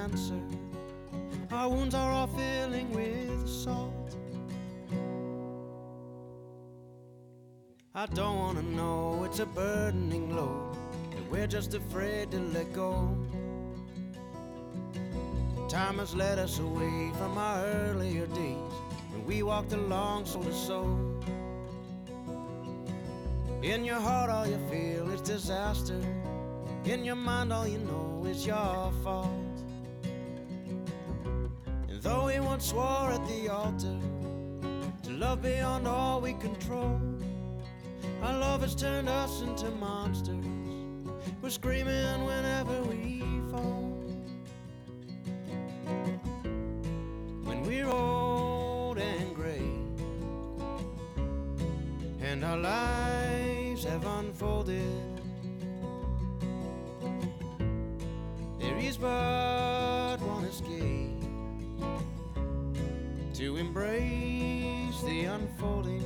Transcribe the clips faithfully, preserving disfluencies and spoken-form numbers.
answer. Our wounds are all filling with salt. I don't wanna know it's a burdening load that we're just afraid to let go. Time has led us away from our earlier days when we walked along soul to soul. In your heart all you feel is disaster. In your mind all you know is your fault. And though we once swore at the altar to love beyond all we control, our love has turned us into monsters. We're screaming whenever we fall. When we're old and gray and our lives have unfolded, there is but one escape: to embrace the unfolding.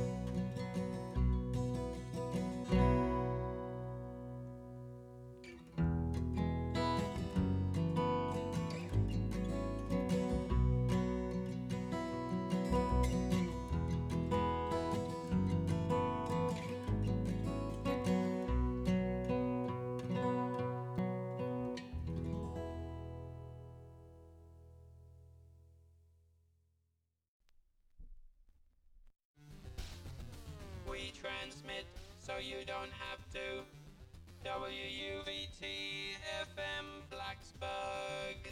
We transmit so you don't have to. W U V T F M Blacksburg.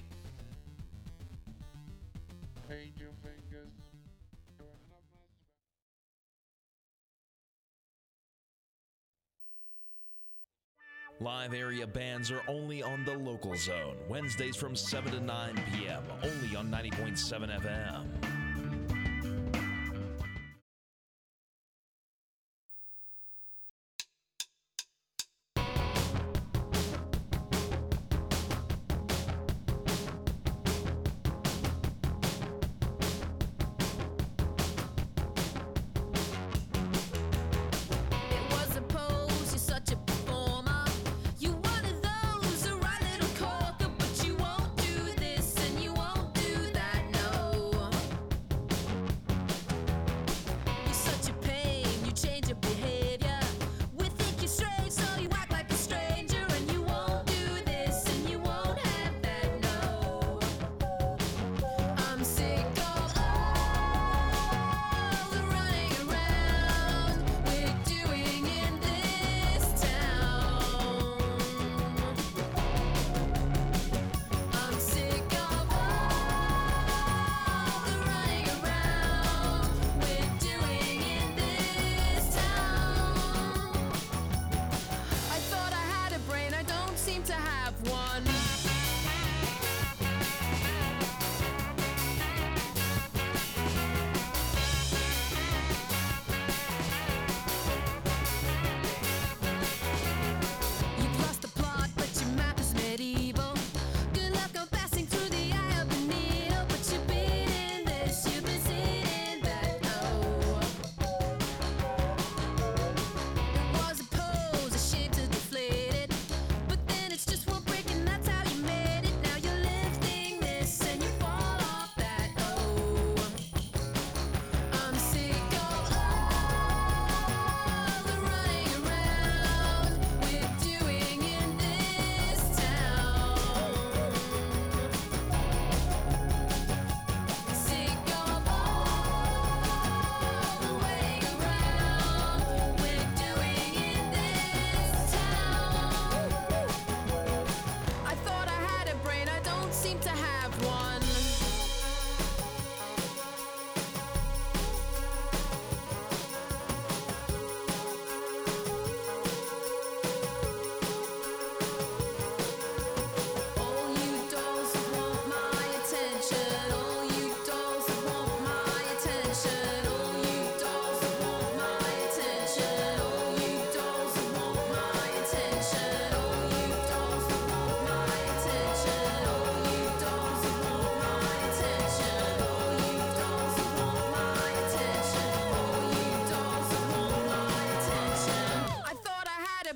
Paint your fingers. Live area bands are only on the Local Zone, Wednesdays from seven to nine p m, only on ninety point seven F M.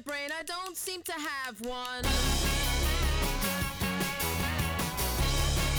seem to have one.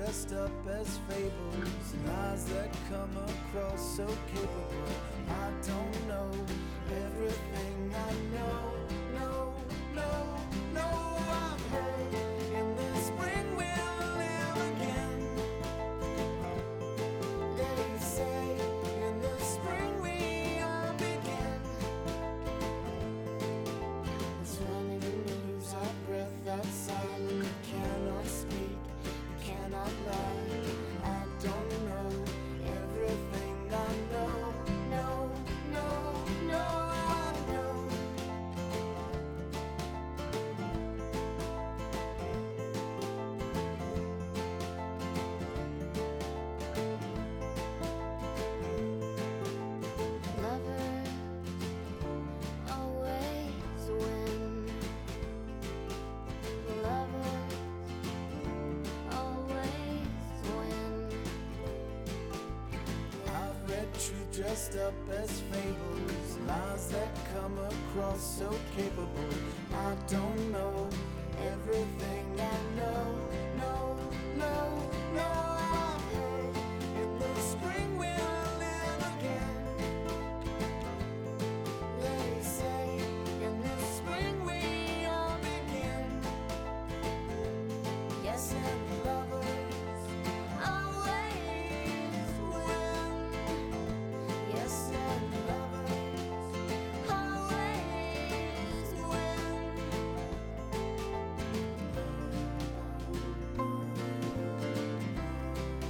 dressed up as fables, lies that come across so capable. I don't know everything I know, no, no, no. I've heard in the spring we'll live again. They say in the spring we all begin. It's running and we lose our breath outside. We cannot speak, we cannot lie. I don't know everything I know, no, no, no, I know. Lovers always win. Lovers always win. I've read truth dressed up as fables, lies that come across so capable. I don't know everything I know, no, no, no. I've heard in the spring we'll live again. They say in the spring we all begin. Yes, and lovers always win. Yes, and lovers always win.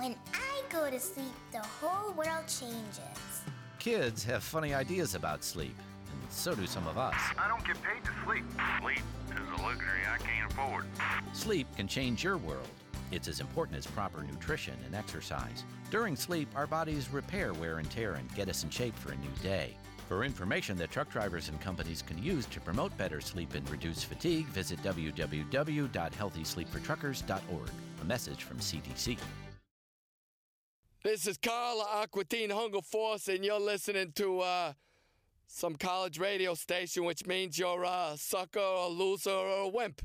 When I go to sleep, the whole world changes. Kids have funny ideas about sleep, and so do some of us. I don't get paid to sleep. Sleep is a luxury I can't afford. Sleep can change your world. It's as important as proper nutrition and exercise. During sleep, our bodies repair wear and tear and get us in shape for a new day. For information that truck drivers and companies can use to promote better sleep and reduce fatigue, visit w w w dot healthy sleep for truckers dot org. A message from C D C. This is Carl Aquatine Hunger Force, and you're listening to uh, some college radio station, which means you're a sucker, a loser, or a wimp.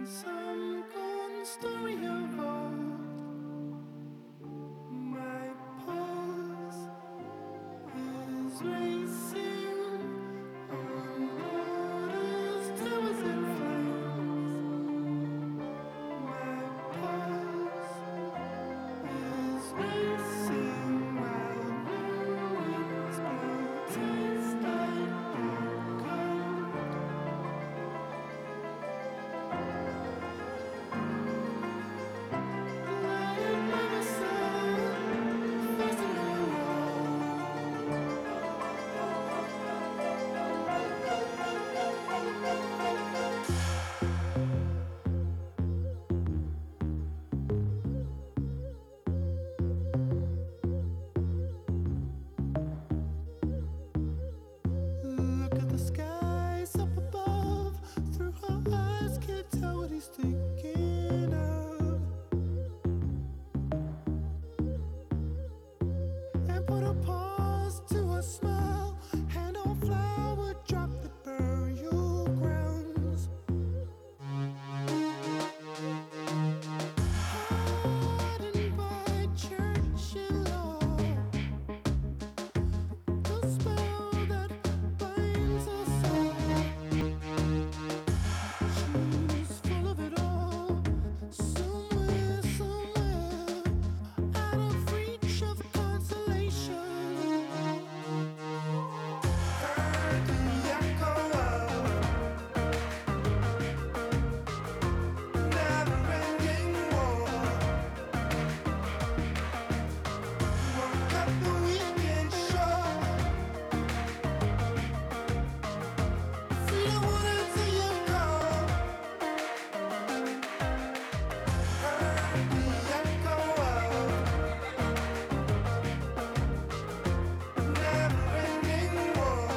some gone story of old. My pulse is racing on borders, towers and flames. My pulse is racing while ruins built taste like broken. Lying by myself, facing the look at the skies up above. Through her eyes, can't tell what he's thinking of. And put a pause to a smile. Hand on flower, drop the burial grounds. Hardened by Churchill law. The spell that binds us all. She's full of it all. Somewhere, somewhere, out of reach of consolation. Heard the echo of never-ending war. Woke up the weekend shore. Freedom wanted to you call. Heard the echo of never-ending war.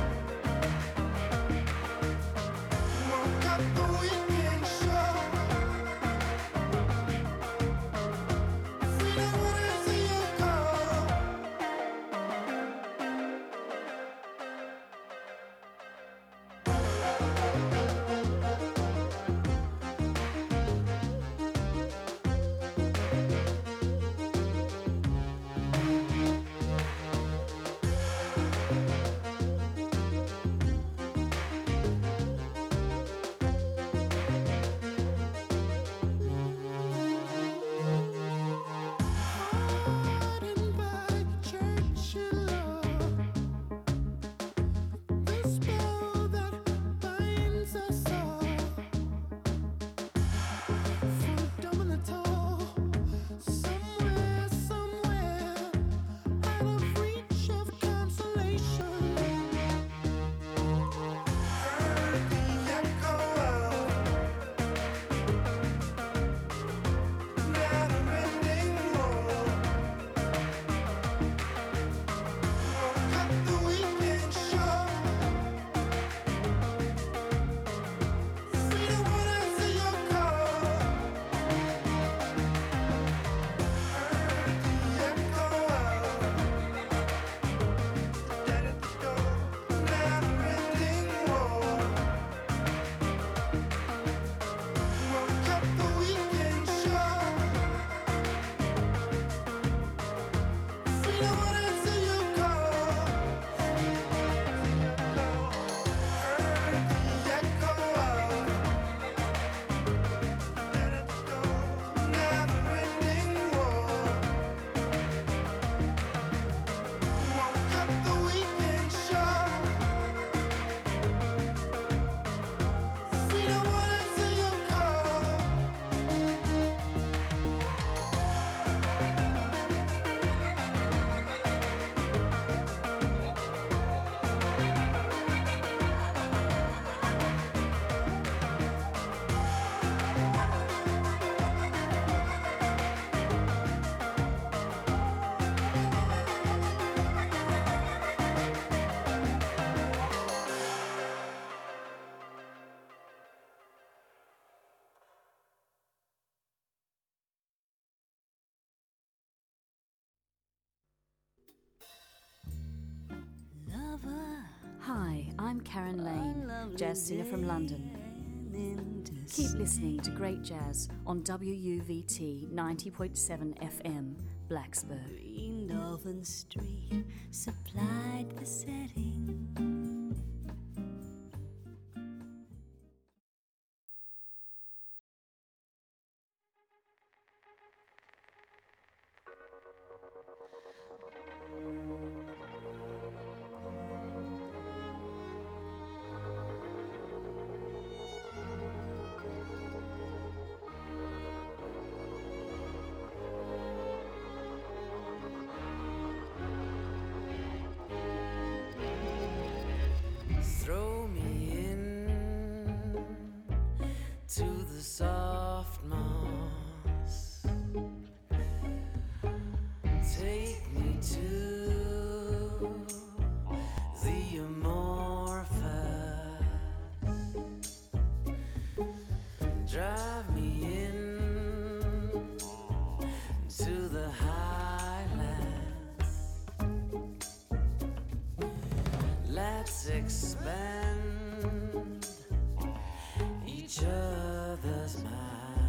Woke up the weekend shore. Freedom wanted to you call. Hardened by Churchill law. The spell that binds us all. For dumb and the tall. Somewhere, somewhere, out of reach of consolation. Heard the echo of never-ending war. Woke up the weekend shore. Freedom wanted to you call. Heard the echo of dead at the door. Never-ending war. Woke up the weekend shore. Freedom wanted to you call. Heard the echo of dead at the door. Never-ending war. Woke up the weekend shore. Freedom wanted to you call. Hi, I'm Karen Lane, jazz singer from London. something to Keep say. listening to great jazz on W U V T ninety point seven F M, Blacksburg. Green Dolphin Street supplied the setting. Throw me in to the soft moss. Take me to the amorphous. Drive me in to the highlands. Let's expand each other's minds.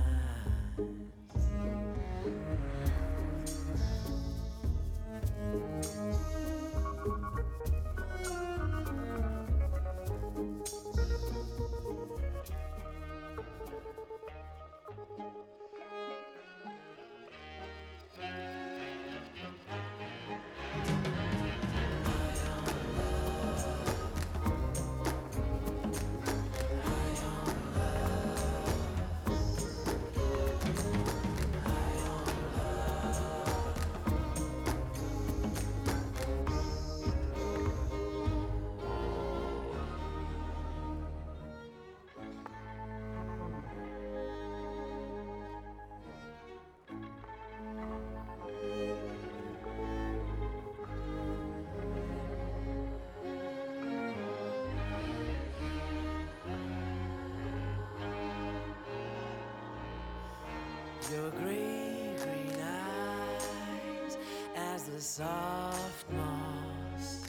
Your gray green eyes as the soft moss.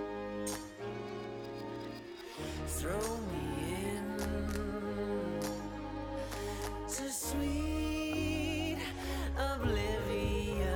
Throw me in to sweet oblivion.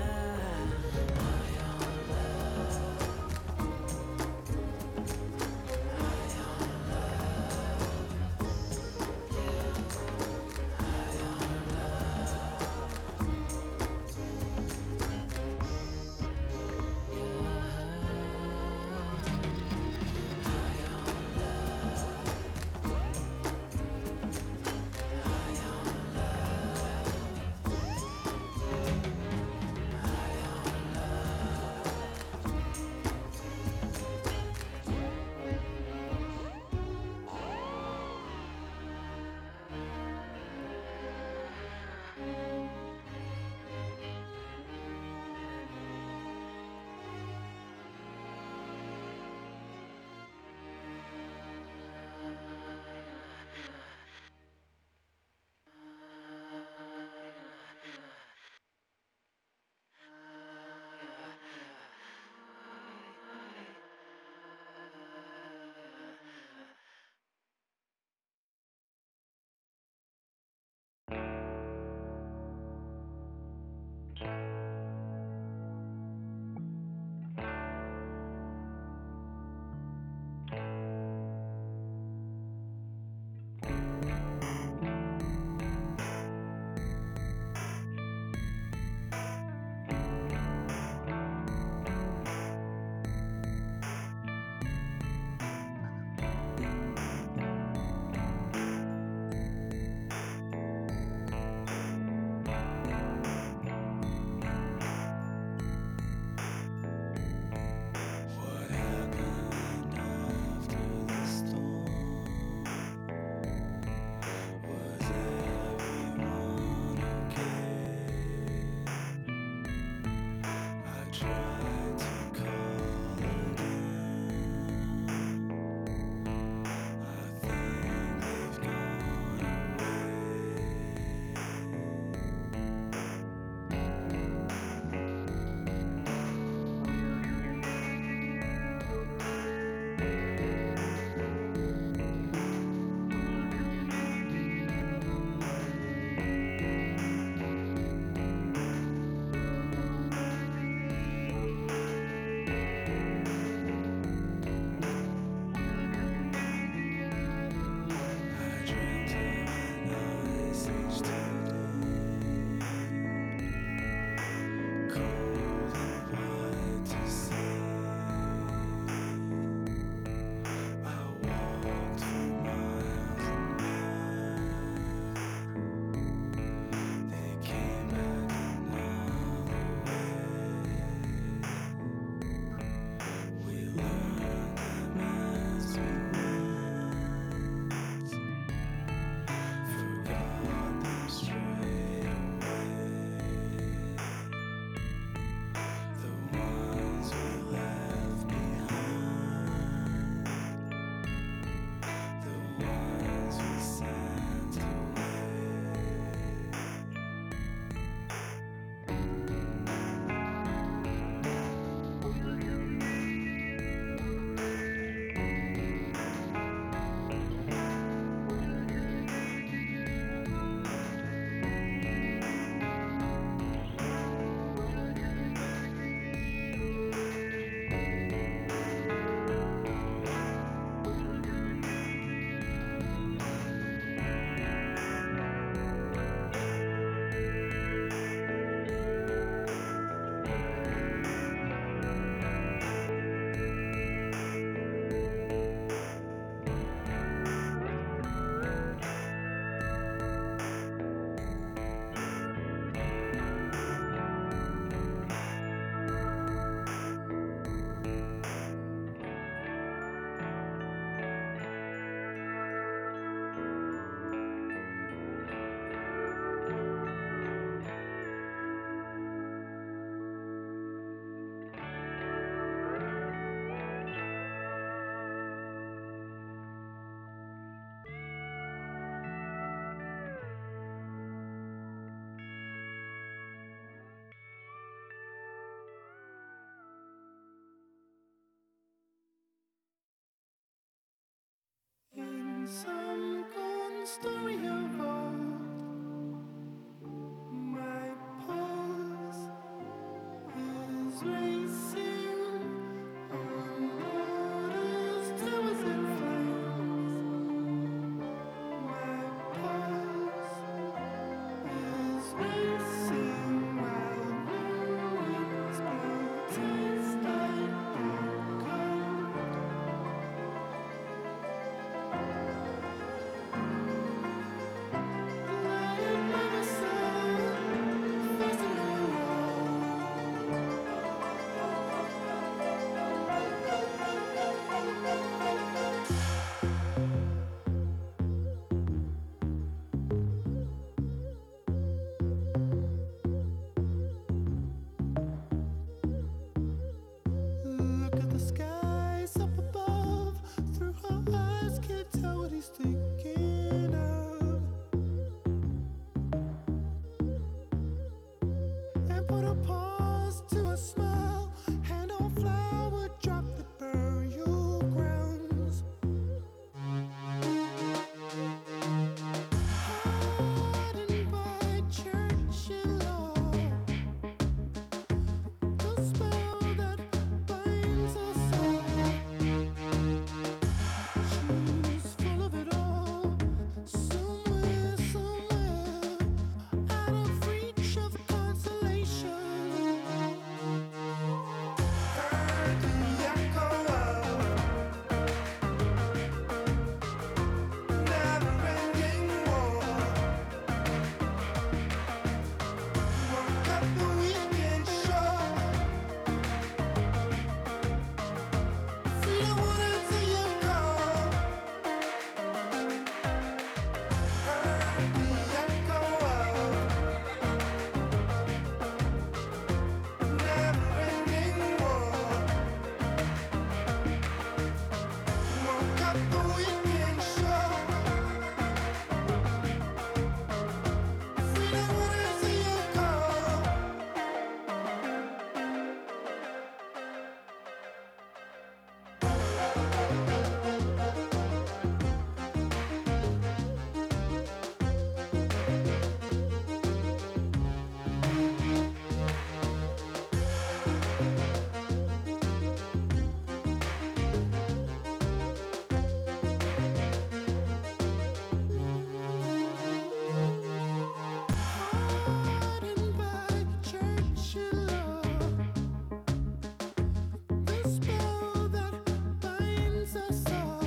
some gone story of old. My pulse is racing on waters, towers and flames. My pulse is racing while ruins blow, taste like broken. Lying by the sun, facing the Look at the skies up above. Through her eyes, can't tell what he's thinking of. And put a pause to a smile. Hand on flower, drop the burial grounds. Hardened by church and law. The spell that binds us all. She's full of it all. Somewhere, somewhere, out of reach of consolation. Heard the echo of never-ending war. Woke up the weekend shore. Freedom won't answer your call. Heard the echo of never-ending war. Woke up the weekend shore. Freedom won't answer your call. Hardened by church and law. The spell that binds us all.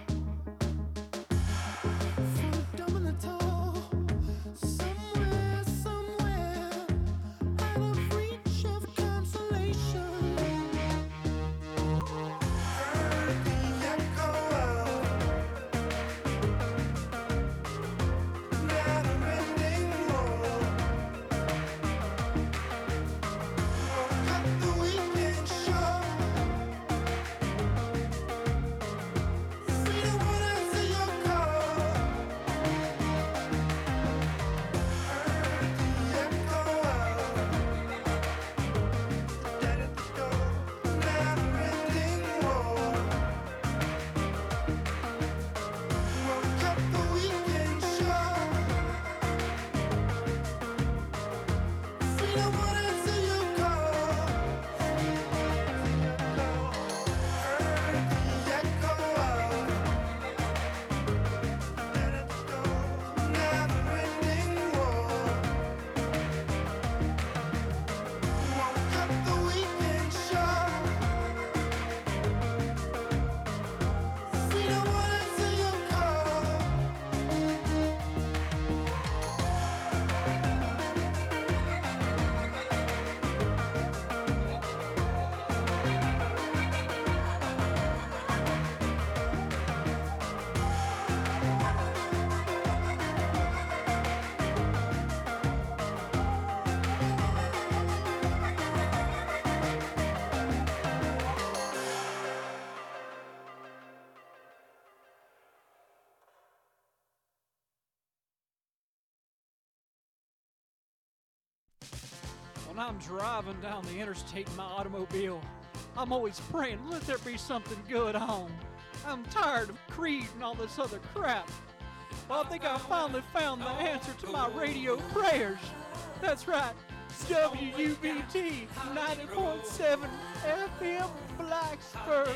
From dumb and the tall. Somewhere, somewhere, out of reach of consolation. Heard the echo of never-ending war. Woke up the weekend shore. Freedom won't answer your call. Heard the echo of dead at the door. Never-ending war. Woke up the weekend shore. Freedom won't answer your call. Heard the echo of dead at the door. Never-ending war. Woke up the weekend shore. Freedom won't answer your call. When I'm driving down the interstate in my automobile, I'm always praying, let there be something good on. I'm tired of Creed and all this other crap. Well, I think I finally found the answer to my radio prayers. That's right, W U V T ninety point seven F M Blacksburg.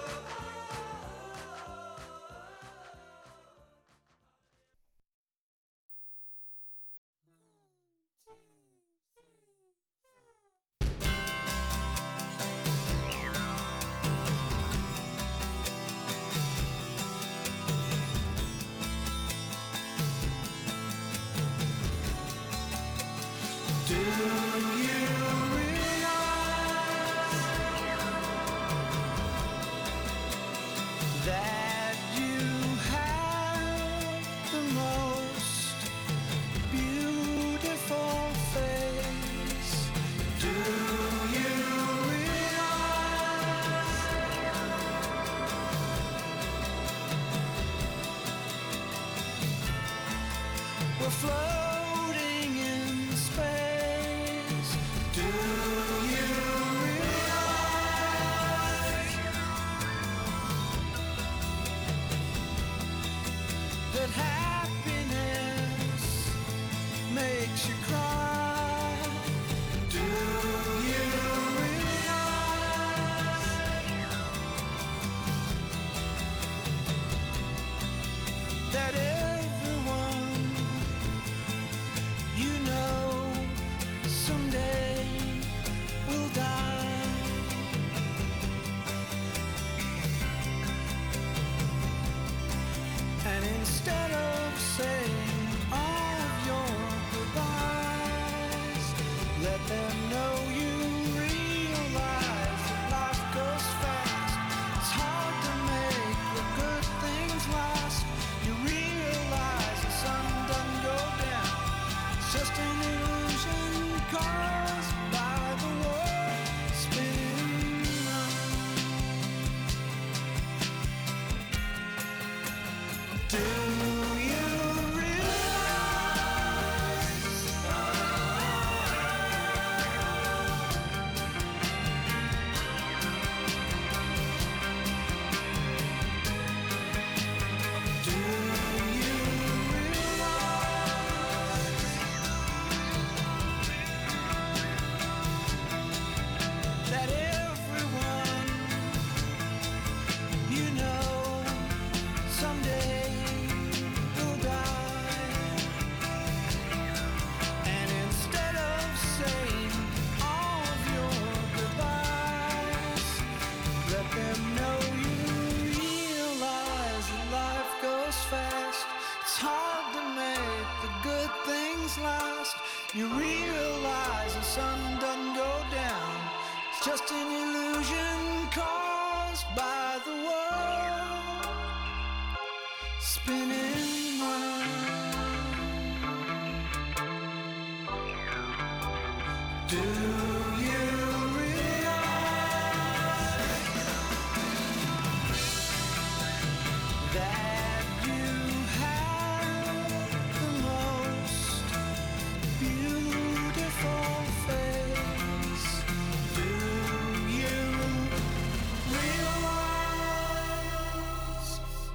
Floating in space. Do you realize that happiness makes you cry? Do you realize that everyone you know someday will die? And instead of saying all of your goodbyes, let them know you realize that life goes fast. It's hard to make the good things last. You realize the sun doesn't go down. It's just an illusion caused by the world spinning round. Do you realize Do you realize that everyone you know someday will die? And instead of saying all of your goodbyes, let them know you realize that life goes fast. It's hard to make the good things last. You realize the sun doesn't go down. It's just an illusion caused by the world spinning round. Do you realize that you have the most beautiful face? Do you realize?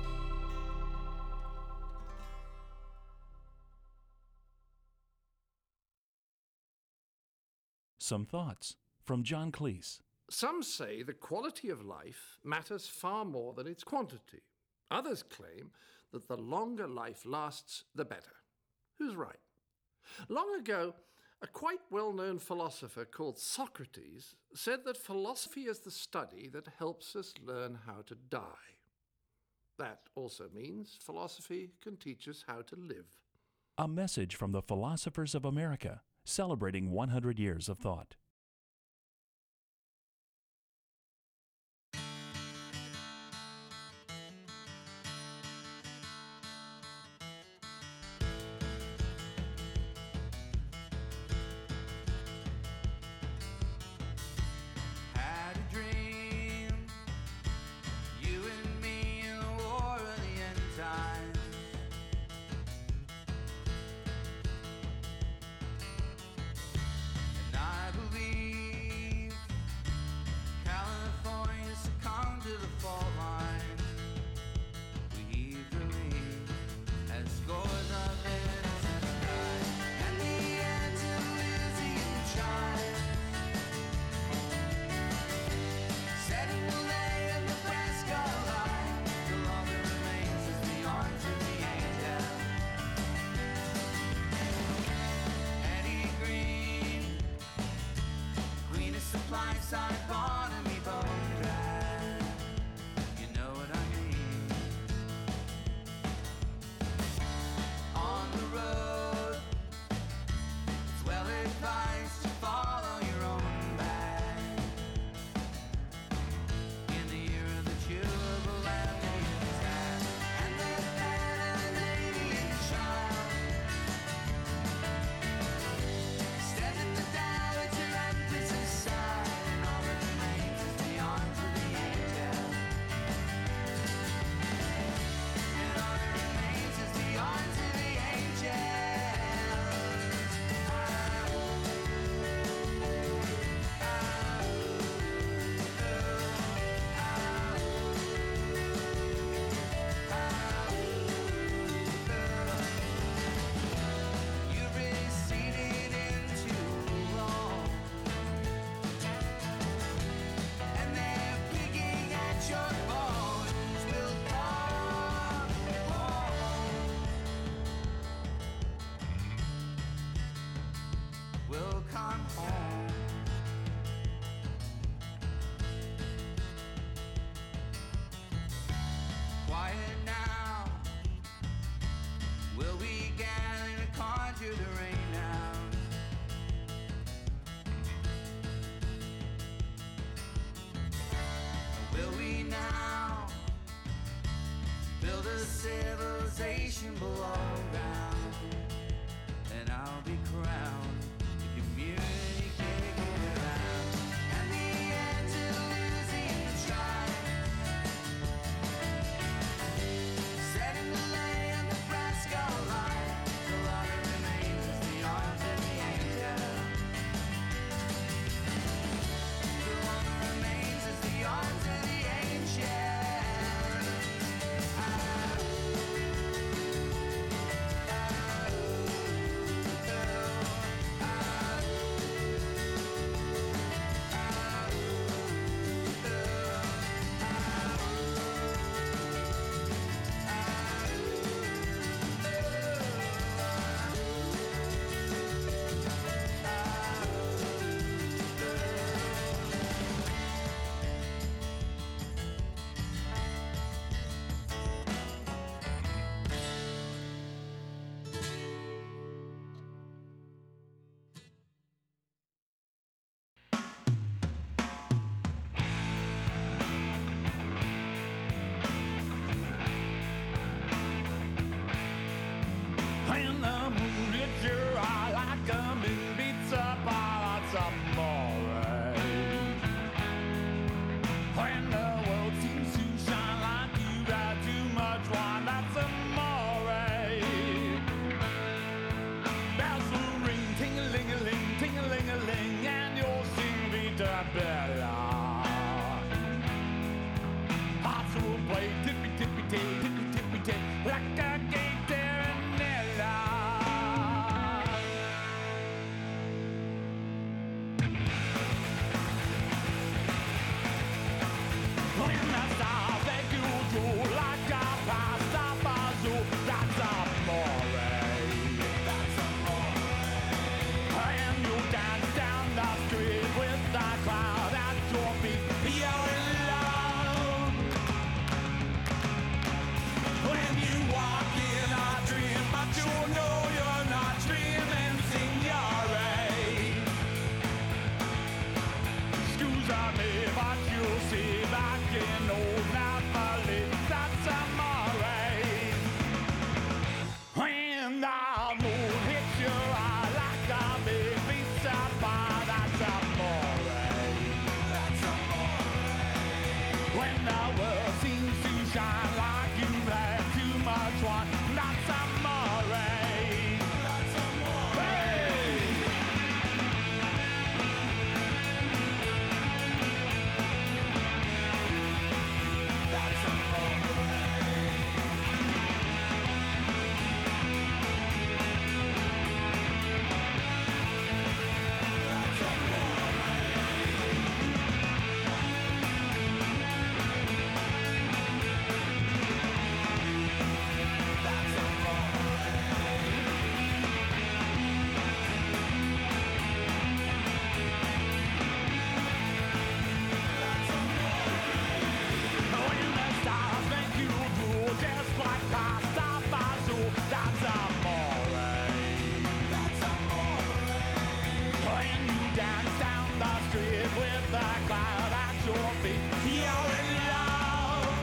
Some thoughts from John Cleese. Some say the quality of life matters far more than its quantity. Others claim that the longer life lasts, the better. Who's right? Long ago, a quite well-known philosopher called Socrates said that philosophy is the study that helps us learn how to die. That also means philosophy can teach us how to live. A message from the Philosophers of America, celebrating one hundred years of thought. Had a dream, you and me in the war of the end times. And I believe slice I bought and me bone dry. You know what I mean? On the road, it's well advised to follow your own bag. In the year of the tulip, a lamb named Zach, and the fair lady and child. Stand at the dial with your emphasis side, and all that remains is the arms of the angel. And all that remains is the arms of the angel. You've receded into wrong, and they're picking at your bones. Will come home. Will come home. Quiet now. Will we gather to conjure the rain down? Will we now build a civilization below ground? And I'll be crowned the community kicking around. And the Andalusian tribe, setting the lay of Nebraska line. Till all that remains is the arms of the angel. Till all that remains is the arms of the angel. Ah, ah, ah, ah. dance down the street with the cloud at your feet. You're in love.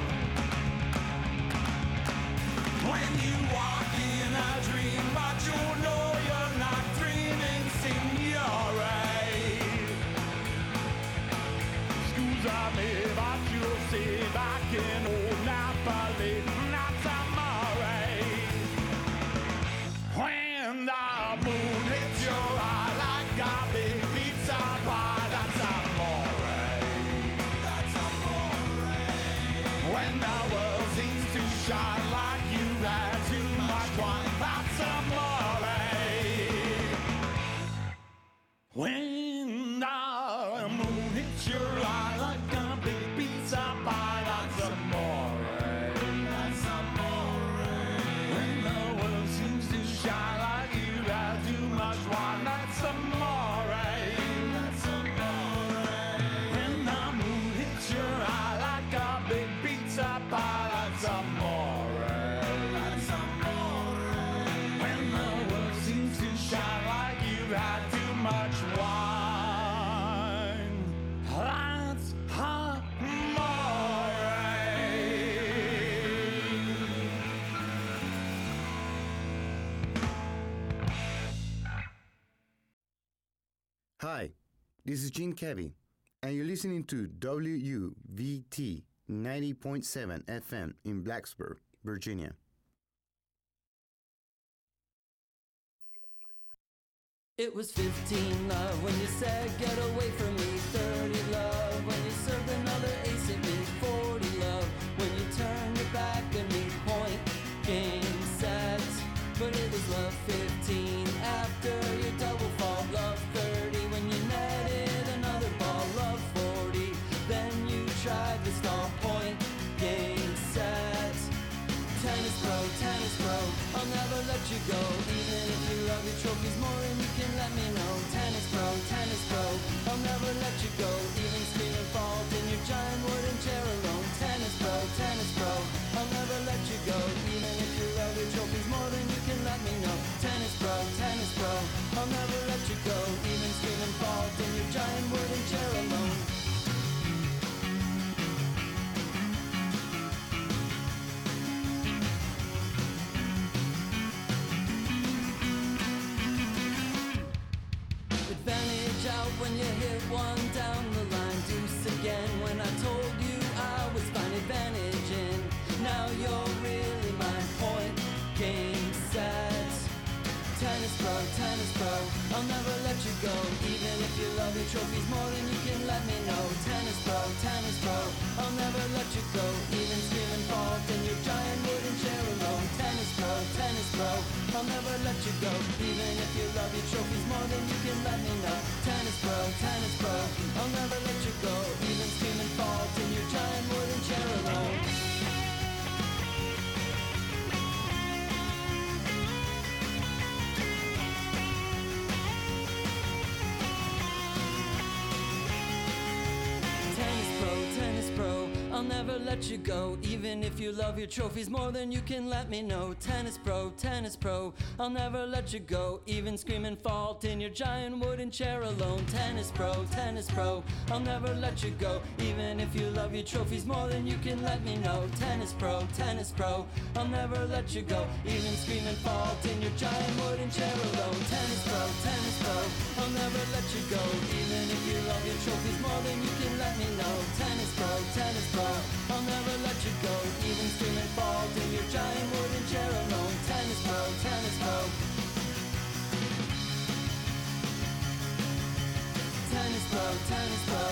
When you walk in a dream, but you know you're not dreaming, signore. Scusami, but you'll see back in old Napoli, not amore. When the moon hits your eye like a big pizza pie, that's amore. That's amore. When the world seems to shine like you had too much wine, that's amore. When the moon hits your eye like a big pizza pie, that's amore. That's amore. When the world seems to shine like you had too much wine, that's amore. That's amore. When the moon hits your eye like a big pizza pie, that's amore. That's amore. When the world seems to shine like you had too much wine, that's amore. Hi, this is Gene Kevy, and you're listening to W U V T ninety point seven F M in Blacksburg, Virginia. It was fifteen, love, when you said get away from me. Thirty, love, when you served another ace at me. Forty, love, when you turned your back at me. Point, game, set, but it was love. Fifteen, after your double fall. Love. Thirty, when you netted another ball. Love. Forty, then you tried to stall. Point, game, set, tennis pro, tennis pro, I'll never let you go. Even if you love your trophies more than you can let me know. Tennis pro, tennis pro, I'll never let you go. Even scream and fault in your giant wooden chair alone. Tennis pro, tennis pro, I'll never let you go. Even if you love your trophies more than you can let me know. Tennis pro, tennis pro, I'll never let you go. Even scream and fault in your giant wooden chair alone. Advantage out when you hit one down the line. Deuce again when I told you I was fine. Advantage in, now you're really mine. Point, game, set, tennis pro, tennis pro, I'll never let you go. Even if you love your trophies more than you can let me know. Tennis pro, tennis pro, I'll never let you go. Even screaming fault in your giant wooden chair alone. Tennis pro, tennis pro, I'll never let you go. Even if you love your trophies more than you can let me know. Tennis pro, tennis pro, I'll never let you go. Even screaming fault in your giant wooden chair alone. I'll never let you go. Even if you love your trophies more than you can let me know. Tennis pro, tennis pro, I'll never let you go. Even screaming fault in your giant wooden chair alone. Tennis pro, tennis pro, I'll never let you go. Even if you love your trophies more than you can let me know. Tennis pro, tennis pro, I'll never let you go. Even screaming fault in your giant wooden chair alone. Tennis pro, tennis pro, I'll never let you go. Even if you love your trophies more than you can let me know. Tennis pro, tennis pro, I'll never let you go. Even screaming fault in your giant wooden chair alone. Tennis pro, tennis pro, tennis pro, tennis pro.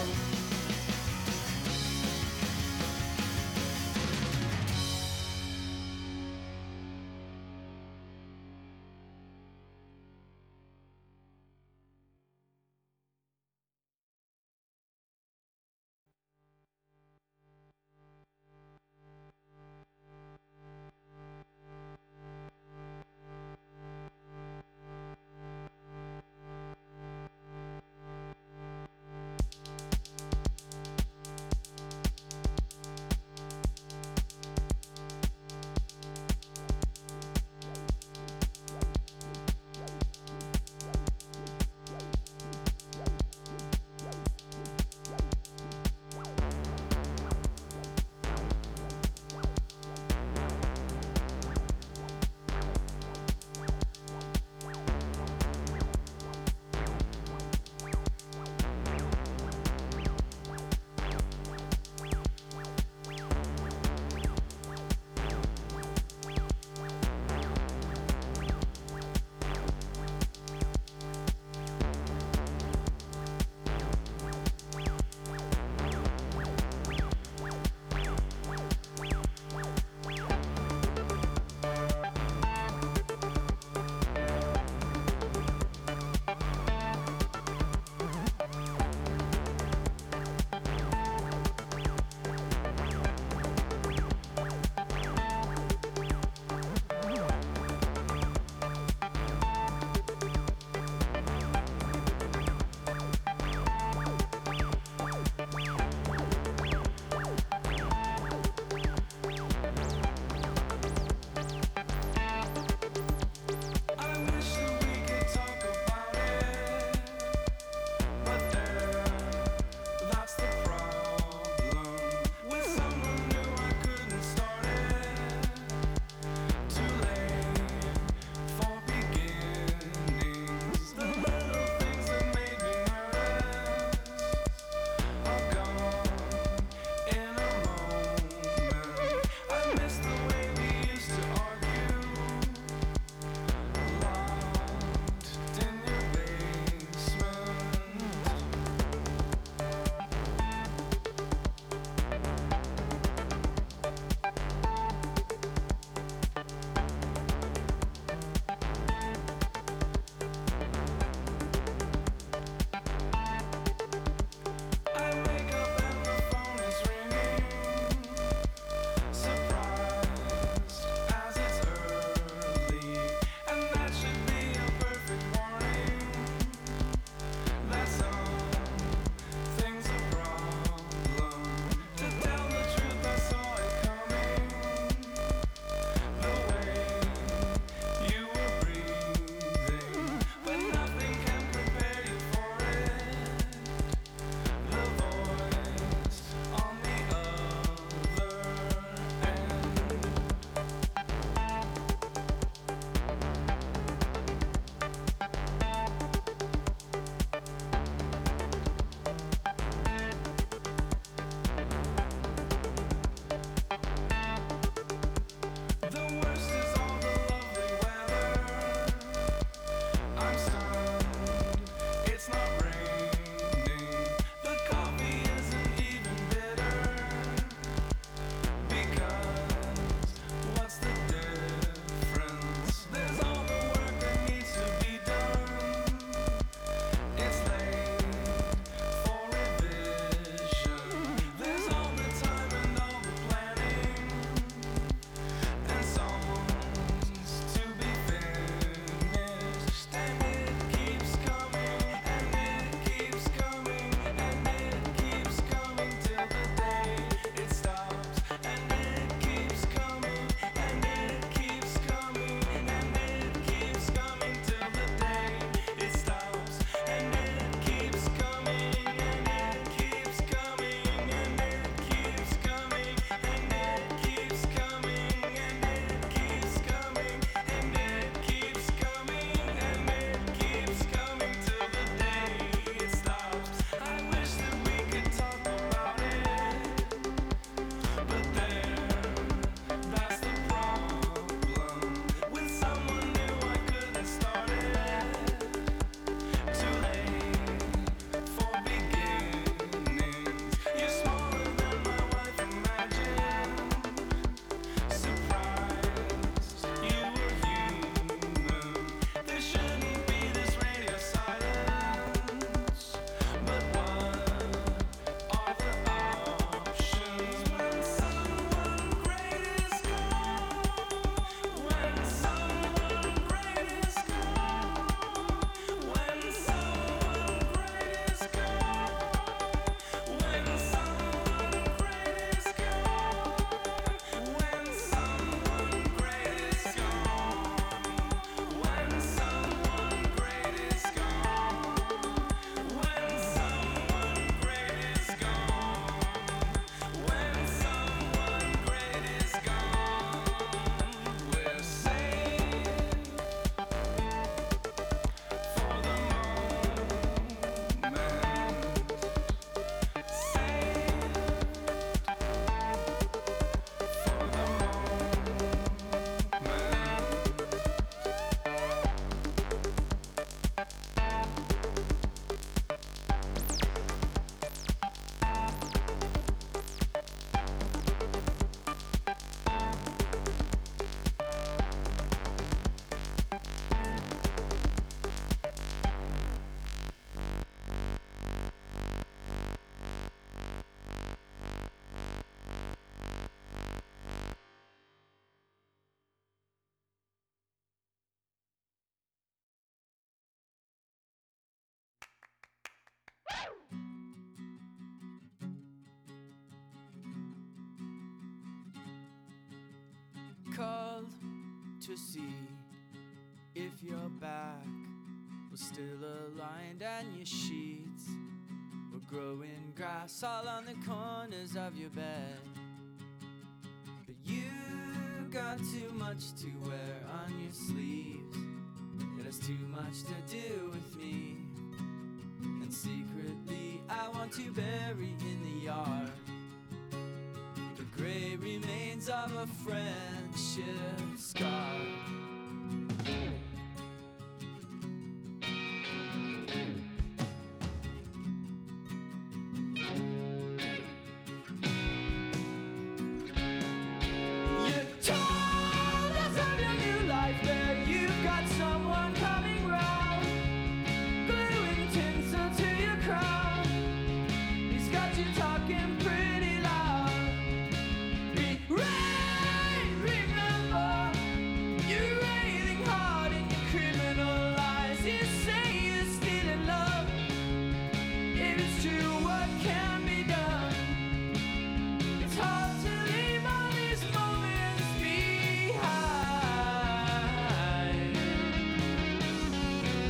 to see if your back was still aligned and your sheets were growing grass all on the corners of your bed. But you got too much to wear on your sleeves. It has too much to do with me. And secretly I want to bury in the yard the gray remains of a friendship scar.